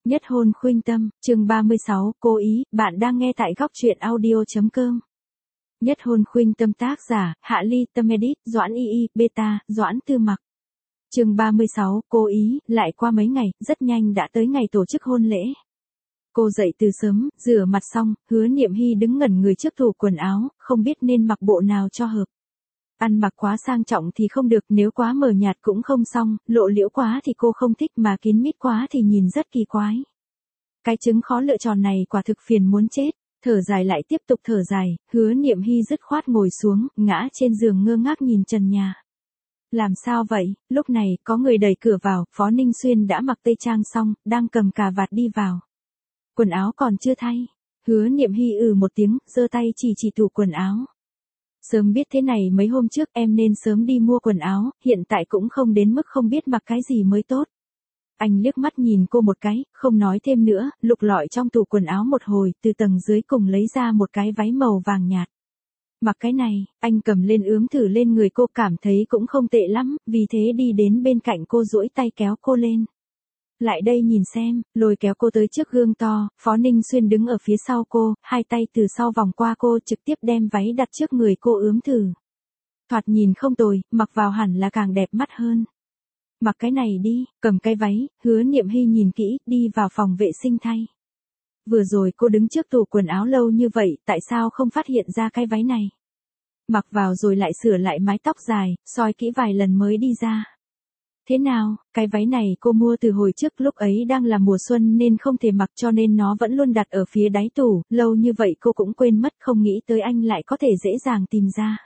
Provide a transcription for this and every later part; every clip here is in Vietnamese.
Nhất hôn khuynh tâm, chương 36, cố ý, bạn đang nghe tại góc truyện audio.com. Nhất hôn khuynh tâm tác giả, Hạ Ly, Tâm Edit, Doãn Y, Beta, Doãn Tư Mặc. Chương 36, cố ý, lại qua mấy ngày, rất nhanh đã tới ngày tổ chức hôn lễ. Cô dậy từ sớm, rửa mặt xong, Hứa Niệm Hy đứng ngẩn người trước tủ quần áo, không biết nên mặc bộ nào cho hợp. Ăn mặc quá sang trọng thì không được, nếu quá mờ nhạt cũng không xong, lộ liễu quá thì cô không thích mà kín mít quá thì nhìn rất kỳ quái. Cái trứng khó lựa chọn này quả thực phiền muốn chết, thở dài lại tiếp tục thở dài, Hứa Niệm Hy dứt khoát ngồi xuống, ngã trên giường ngơ ngác nhìn trần nhà. Làm sao vậy, lúc này có người đẩy cửa vào, Phó Ninh Xuyên đã mặc tây trang xong, đang cầm cà vạt đi vào. Quần áo còn chưa thay, Hứa Niệm Hy một tiếng, giơ tay chỉ tủ quần áo. Sớm biết thế này mấy hôm trước em nên sớm đi mua quần áo, hiện tại cũng không đến mức không biết mặc cái gì mới tốt. Anh liếc mắt nhìn cô một cái, không nói thêm nữa, lục lọi trong tủ quần áo một hồi, từ tầng dưới cùng lấy ra một cái váy màu vàng nhạt. Mặc cái này, anh cầm lên ướm thử lên người cô, cảm thấy cũng không tệ lắm, vì thế đi đến bên cạnh cô duỗi tay kéo cô lên. Lại đây nhìn xem, lôi kéo cô tới trước gương to, Phó Ninh Xuyên đứng ở phía sau cô, hai tay từ sau vòng qua cô trực tiếp đem váy đặt trước người cô ướm thử. Thoạt nhìn không tồi, mặc vào hẳn là càng đẹp mắt hơn. Mặc cái này đi, cầm cái váy, Hứa Niệm Hy nhìn kỹ, đi vào phòng vệ sinh thay. Vừa rồi cô đứng trước tủ quần áo lâu như vậy, tại sao không phát hiện ra cái váy này? Mặc vào rồi lại sửa lại mái tóc dài, soi kỹ vài lần mới đi ra. Thế nào, cái váy này cô mua từ hồi trước, lúc ấy đang là mùa xuân nên không thể mặc cho nên nó vẫn luôn đặt ở phía đáy tủ, lâu như vậy cô cũng quên mất, không nghĩ tới anh lại có thể dễ dàng tìm ra.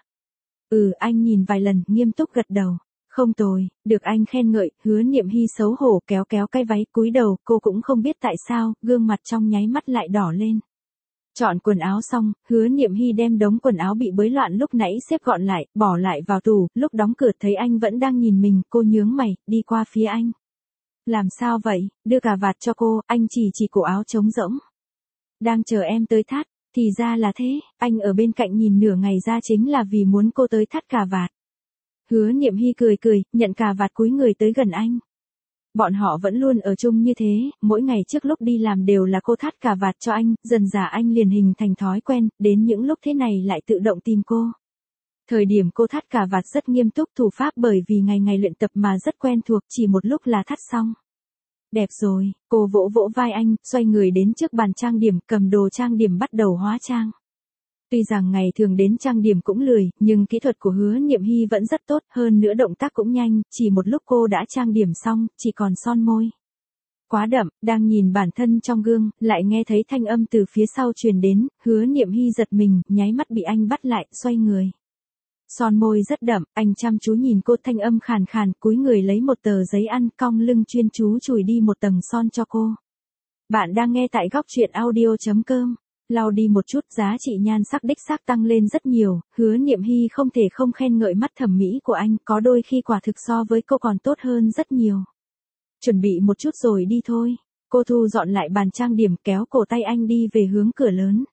Anh nhìn vài lần, nghiêm túc gật đầu. Không tồi, được anh khen ngợi, Hứa Niệm Hy xấu hổ kéo cái váy cúi đầu, cô cũng không biết tại sao, gương mặt trong nháy mắt lại đỏ lên. Chọn quần áo xong, Hứa Niệm Hy đem đống quần áo bị bới loạn lúc nãy xếp gọn lại, bỏ lại vào tủ, lúc đóng cửa thấy anh vẫn đang nhìn mình, cô nhướng mày, đi qua phía anh. Làm sao vậy, đưa cà vạt cho cô, anh chỉ cổ áo trống rỗng. Đang chờ em tới thắt, thì ra là thế, anh ở bên cạnh nhìn nửa ngày ra chính là vì muốn cô tới thắt cà vạt. Hứa Niệm Hy cười, nhận cà vạt cúi người tới gần anh. Bọn họ vẫn luôn ở chung như thế, mỗi ngày trước lúc đi làm đều là cô thắt cà vạt cho anh, dần dà anh liền hình thành thói quen, đến những lúc thế này lại tự động tìm cô. Thời điểm cô thắt cà vạt rất nghiêm túc, thủ pháp bởi vì ngày luyện tập mà rất quen thuộc, chỉ một lúc là thắt xong. Đẹp rồi, cô vỗ vai anh, xoay người đến trước bàn trang điểm, cầm đồ trang điểm bắt đầu hóa trang. Tuy rằng ngày thường đến trang điểm cũng lười, nhưng kỹ thuật của Hứa Niệm Hy vẫn rất tốt, hơn nữa động tác cũng nhanh, chỉ một lúc cô đã trang điểm xong, chỉ còn son môi. Quá đậm, đang nhìn bản thân trong gương, lại nghe thấy thanh âm từ phía sau truyền đến, Hứa Niệm Hy giật mình, nháy mắt bị anh bắt lại, xoay người. Son môi rất đậm, anh chăm chú nhìn cô, thanh âm khàn khàn, cúi người lấy một tờ giấy ăn, cong lưng chuyên chú chùi đi một tầng son cho cô. Bạn đang nghe tại góc truyện audio.com. Lau đi một chút, giá trị nhan sắc đích xác tăng lên rất nhiều, Hứa Niệm Hy không thể không khen ngợi mắt thẩm mỹ của anh, có đôi khi quả thực so với cô còn tốt hơn rất nhiều. Chuẩn bị một chút rồi đi thôi. Cô thu dọn lại bàn trang điểm, kéo cổ tay anh đi về hướng cửa lớn.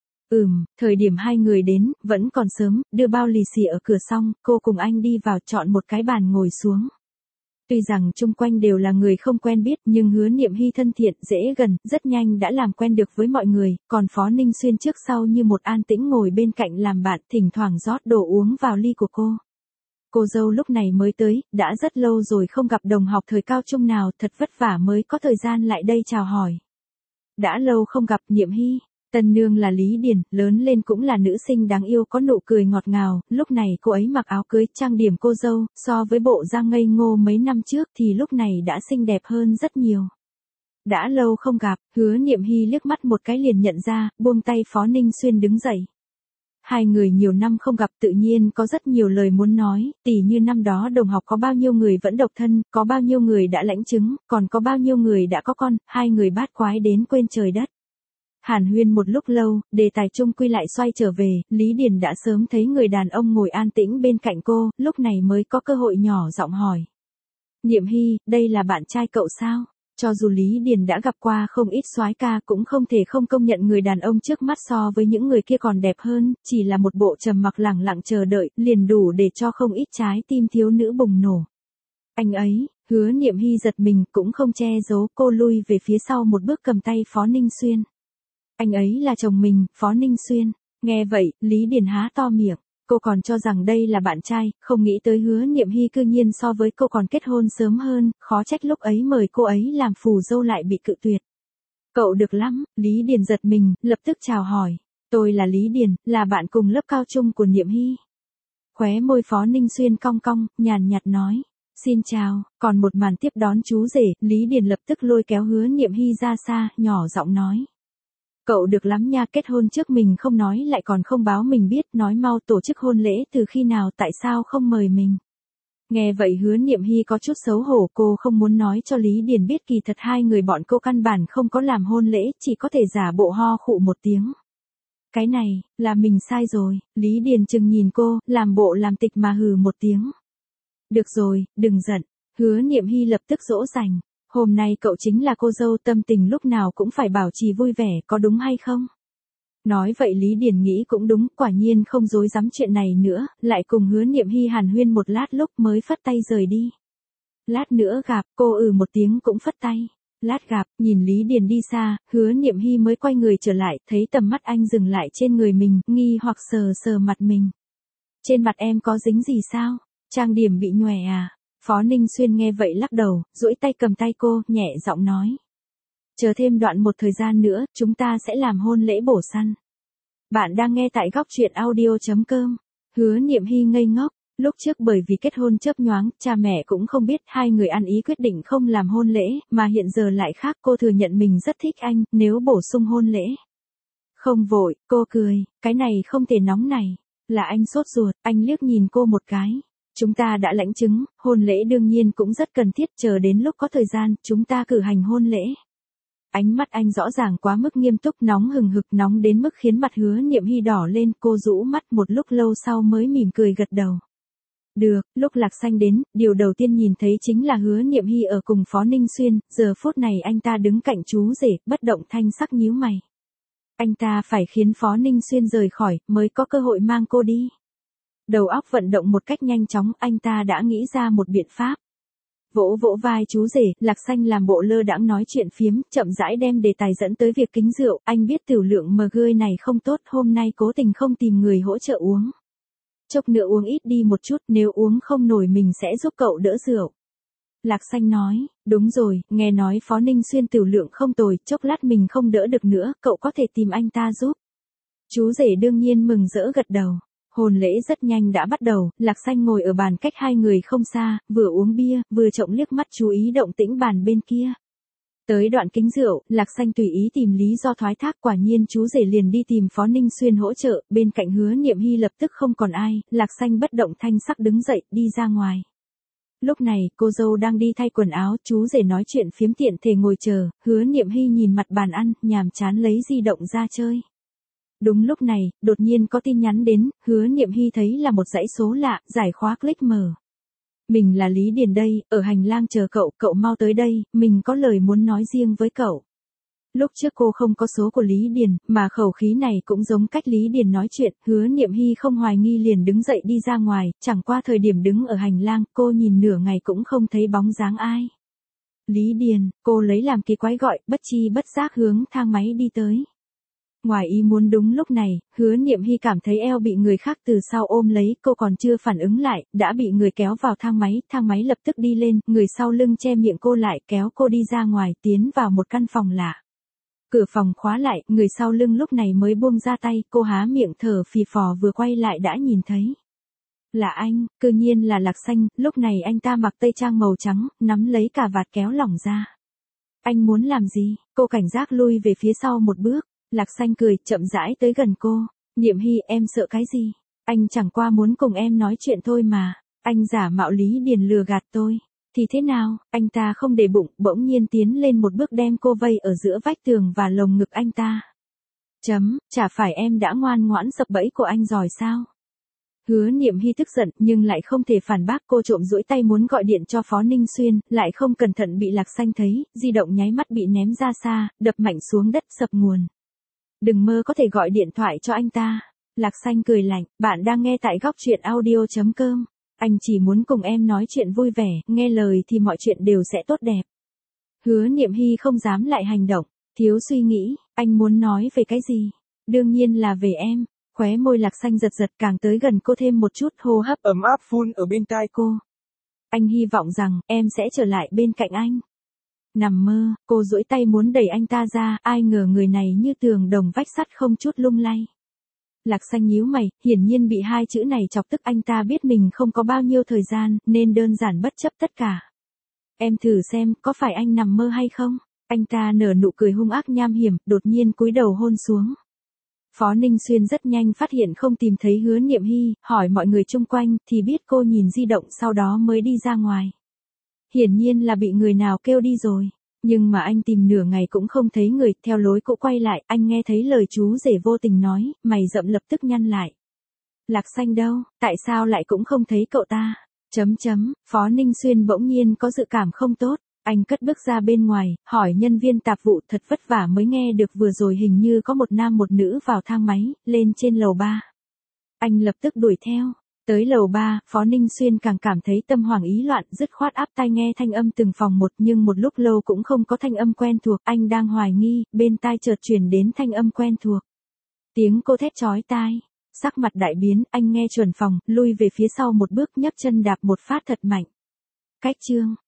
Thời điểm hai người đến, vẫn còn sớm, đưa bao lì xì ở cửa xong, cô cùng anh đi vào chọn một cái bàn ngồi xuống. Tuy rằng chung quanh đều là người không quen biết nhưng Hứa Niệm Hy thân thiện, dễ gần, rất nhanh đã làm quen được với mọi người, còn Phó Ninh Xuyên trước sau như một an tĩnh ngồi bên cạnh làm bạn, thỉnh thoảng rót đồ uống vào ly của cô. Cô dâu lúc này mới tới, đã rất lâu rồi không gặp đồng học thời cao trung nào, thật vất vả mới có thời gian lại đây chào hỏi. Đã lâu không gặp, Niệm Hy. Tân nương là Lý Điền, lớn lên cũng là nữ sinh đáng yêu có nụ cười ngọt ngào, lúc này cô ấy mặc áo cưới, trang điểm cô dâu, so với bộ da ngây ngô mấy năm trước thì lúc này đã xinh đẹp hơn rất nhiều. Đã lâu không gặp, Hứa Niệm Hy liếc mắt một cái liền nhận ra, buông tay Phó Ninh Xuyên đứng dậy. Hai người nhiều năm không gặp tự nhiên có rất nhiều lời muốn nói, tỉ như năm đó đồng học có bao nhiêu người vẫn độc thân, có bao nhiêu người đã lãnh chứng, còn có bao nhiêu người đã có con, hai người bát quái đến quên trời đất. Hàn huyên một lúc lâu, đề tài chung quy lại xoay trở về, Lý Điền đã sớm thấy người đàn ông ngồi an tĩnh bên cạnh cô, lúc này mới có cơ hội nhỏ giọng hỏi. Niệm Hy, đây là bạn trai cậu sao? Cho dù Lý Điền đã gặp qua không ít soái ca cũng không thể không công nhận người đàn ông trước mắt so với những người kia còn đẹp hơn, chỉ là một bộ trầm mặc lẳng lặng chờ đợi, liền đủ để cho không ít trái tim thiếu nữ bùng nổ. Anh ấy, Hứa Niệm Hy giật mình cũng không che giấu, cô lui về phía sau một bước cầm tay Phó Ninh Xuyên. Anh ấy là chồng mình, Phó Ninh Xuyên. Nghe vậy, Lý Điền há to miệng. Cô còn cho rằng đây là bạn trai, không nghĩ tới Hứa Niệm Hy cư nhiên so với cô còn kết hôn sớm hơn, khó trách lúc ấy mời cô ấy làm phù dâu lại bị cự tuyệt. Cậu được lắm, Lý Điền giật mình, lập tức chào hỏi. Tôi là Lý Điền, là bạn cùng lớp cao trung của Niệm Hy. Khóe môi Phó Ninh Xuyên cong cong, nhàn nhạt nói. Xin chào, còn một màn tiếp đón chú rể, Lý Điền lập tức lôi kéo Hứa Niệm Hy ra xa, nhỏ giọng nói. Cậu được lắm nha, kết hôn trước mình không nói lại còn không báo mình biết, nói mau tổ chức hôn lễ từ khi nào, tại sao không mời mình. Nghe vậy Hứa Niệm Hy có chút xấu hổ, cô không muốn nói cho Lý Điền biết kỳ thật hai người bọn cô căn bản không có làm hôn lễ, chỉ có thể giả bộ ho khụ một tiếng. Cái này, là mình sai rồi, Lý Điền chừng nhìn cô, làm bộ làm tịch mà hừ một tiếng. Được rồi, đừng giận, Hứa Niệm Hy lập tức dỗ dành. Hôm nay cậu chính là cô dâu, tâm tình lúc nào cũng phải bảo trì vui vẻ, có đúng hay không? Nói vậy Lý Điền nghĩ cũng đúng, quả nhiên không dối dám chuyện này nữa, lại cùng Hứa Niệm Hy hàn huyên một lát lúc mới phất tay rời đi. Lát nữa gặp, cô một tiếng cũng phất tay. Lát gặp, nhìn Lý Điền đi xa, Hứa Niệm Hy mới quay người trở lại, thấy tầm mắt anh dừng lại trên người mình, nghi hoặc sờ sờ mặt mình. Trên mặt em có dính gì sao? Trang điểm bị nhòe à? Phó Ninh Xuyên nghe vậy lắc đầu, duỗi tay cầm tay cô, nhẹ giọng nói. Chờ thêm đoạn một thời gian nữa, chúng ta sẽ làm hôn lễ bổ săn. Bạn đang nghe tại góc truyện audio.com. Hứa Niệm Hy ngây ngốc, lúc trước bởi vì kết hôn chớp nhoáng, cha mẹ cũng không biết, hai người ăn ý quyết định không làm hôn lễ, mà hiện giờ lại khác, cô thừa nhận mình rất thích anh, nếu bổ sung hôn lễ. Không vội, cô cười, cái này không thể nóng này, là anh sốt ruột, anh liếc nhìn cô một cái. Chúng ta đã lãnh chứng, hôn lễ đương nhiên cũng rất cần thiết, chờ đến lúc có thời gian, chúng ta cử hành hôn lễ. Ánh mắt anh rõ ràng quá mức nghiêm túc, nóng hừng hực, nóng đến mức khiến mặt Hứa Niệm Hy đỏ lên, cô rũ mắt một lúc lâu sau mới mỉm cười gật đầu. Được, lúc Lạc Xanh đến, điều đầu tiên nhìn thấy chính là Hứa Niệm Hy ở cùng Phó Ninh Xuyên, giờ phút này anh ta đứng cạnh chú rể, bất động thanh sắc nhíu mày. Anh ta phải khiến Phó Ninh Xuyên rời khỏi, mới có cơ hội mang cô đi. Đầu óc vận động một cách nhanh chóng, anh ta đã nghĩ ra một biện pháp. Vỗ vỗ vai chú rể, Lạc Xanh làm bộ lơ đãng nói chuyện phiếm, chậm rãi đem đề tài dẫn tới việc kính rượu, anh biết tiểu lượng MG này không tốt, hôm nay cố tình không tìm người hỗ trợ uống. Chốc nữa uống ít đi một chút, nếu uống không nổi mình sẽ giúp cậu đỡ rượu. Lạc Xanh nói, đúng rồi, nghe nói Phó Ninh Xuyên tiểu lượng không tồi, chốc lát mình không đỡ được nữa, cậu có thể tìm anh ta giúp. Chú rể đương nhiên mừng rỡ gật đầu. Hôn lễ rất nhanh đã bắt đầu, Lạc Xanh ngồi ở bàn cách hai người không xa, vừa uống bia, vừa trộm liếc mắt chú ý động tĩnh bàn bên kia. Tới đoạn kính rượu, Lạc Xanh tùy ý tìm lý do thoái thác, quả nhiên chú rể liền đi tìm Phó Ninh Xuyên hỗ trợ, bên cạnh Hứa Niệm Hy lập tức không còn ai, Lạc Xanh bất động thanh sắc đứng dậy, đi ra ngoài. Lúc này, cô dâu đang đi thay quần áo, chú rể nói chuyện phiếm tiện thể ngồi chờ, Hứa Niệm Hy nhìn mặt bàn ăn, nhàm chán lấy di động ra chơi. Đúng lúc này, đột nhiên có tin nhắn đến, Hứa Niệm Hy thấy là một dãy số lạ, giải khóa click mở. Mình là Lý Điền đây, ở hành lang chờ cậu, cậu mau tới đây, mình có lời muốn nói riêng với cậu. Lúc trước cô không có số của Lý Điền, mà khẩu khí này cũng giống cách Lý Điền nói chuyện, Hứa Niệm Hy không hoài nghi liền đứng dậy đi ra ngoài, chẳng qua thời điểm đứng ở hành lang, cô nhìn nửa ngày cũng không thấy bóng dáng ai. Lý Điền, cô lấy làm kỳ quái gọi, bất chi bất giác hướng thang máy đi tới. Ngoài ý muốn đúng lúc này, Hứa Niệm Hy cảm thấy eo bị người khác từ sau ôm lấy, cô còn chưa phản ứng lại, đã bị người kéo vào thang máy lập tức đi lên, người sau lưng che miệng cô lại, kéo cô đi ra ngoài, tiến vào một căn phòng lạ. Cửa phòng khóa lại, người sau lưng lúc này mới buông ra tay, cô há miệng thở phì phò vừa quay lại đã nhìn thấy. Là anh, cư nhiên là Lạc Xanh, lúc này anh ta mặc tây trang màu trắng, nắm lấy cà vạt kéo lỏng ra. Anh muốn làm gì? Cô cảnh giác lui về phía sau một bước. Lạc Xanh cười, chậm rãi tới gần cô. Niệm Hy, em sợ cái gì? Anh chẳng qua muốn cùng em nói chuyện thôi mà. Anh giả mạo Lý Điền lừa gạt tôi. Thì thế nào? Anh ta không để bụng, bỗng nhiên tiến lên một bước đem cô vây ở giữa vách tường và lồng ngực anh ta. Chả phải em đã ngoan ngoãn sập bẫy của anh rồi sao? Hứa Niệm Hy tức giận, nhưng lại không thể phản bác, cô trộm duỗi tay muốn gọi điện cho Phó Ninh Xuyên, lại không cẩn thận bị Lạc Xanh thấy, di động nháy mắt bị ném ra xa, đập mạnh xuống đất sập nguồn. Đừng mơ có thể gọi điện thoại cho anh ta. Lạc Xanh cười lạnh, bạn đang nghe tại góc truyện audio.com. Anh chỉ muốn cùng em nói chuyện vui vẻ, nghe lời thì mọi chuyện đều sẽ tốt đẹp. Hứa Niệm Hy không dám lại hành động, thiếu suy nghĩ, anh muốn nói về cái gì? Đương nhiên là về em. Khóe môi Lạc Xanh giật giật, càng tới gần cô thêm một chút, hô hấp ấm áp phun ở bên tai cô. Anh hy vọng rằng em sẽ trở lại bên cạnh anh. Nằm mơ, cô duỗi tay muốn đẩy anh ta ra, ai ngờ người này như tường đồng vách sắt không chút lung lay. Lạc Xanh nhíu mày, hiển nhiên bị hai chữ này chọc tức, anh ta biết mình không có bao nhiêu thời gian, nên đơn giản bất chấp tất cả. Em thử xem, có phải anh nằm mơ hay không? Anh ta nở nụ cười hung ác nham hiểm, đột nhiên cúi đầu hôn xuống. Phó Ninh Xuyên rất nhanh phát hiện không tìm thấy Hứa Niệm Hy, hỏi mọi người chung quanh, thì biết cô nhìn di động sau đó mới đi ra ngoài. Hiển nhiên là bị người nào kêu đi rồi. Nhưng mà anh tìm nửa ngày cũng không thấy người, theo lối cũ quay lại, anh nghe thấy lời chú rể vô tình nói, mày rậm lập tức nhăn lại. Lạc Xanh đâu, tại sao lại cũng không thấy cậu ta? Phó Ninh Xuyên bỗng nhiên có dự cảm không tốt, anh cất bước ra bên ngoài, hỏi nhân viên tạp vụ, thật vất vả mới nghe được vừa rồi hình như có một nam một nữ vào thang máy, lên trên lầu 3. Anh lập tức đuổi theo. Tới lầu 3, Phó Ninh Xuyên càng cảm thấy tâm hoảng ý loạn, dứt khoát áp tai nghe thanh âm từng phòng một, nhưng một lúc lâu cũng không có thanh âm quen thuộc, anh đang hoài nghi, bên tai chợt truyền đến thanh âm quen thuộc. Tiếng cô thét chói tai. Sắc mặt đại biến, anh nghe chuẩn phòng, lui về phía sau một bước, nhấc chân đạp một phát thật mạnh. Cách chương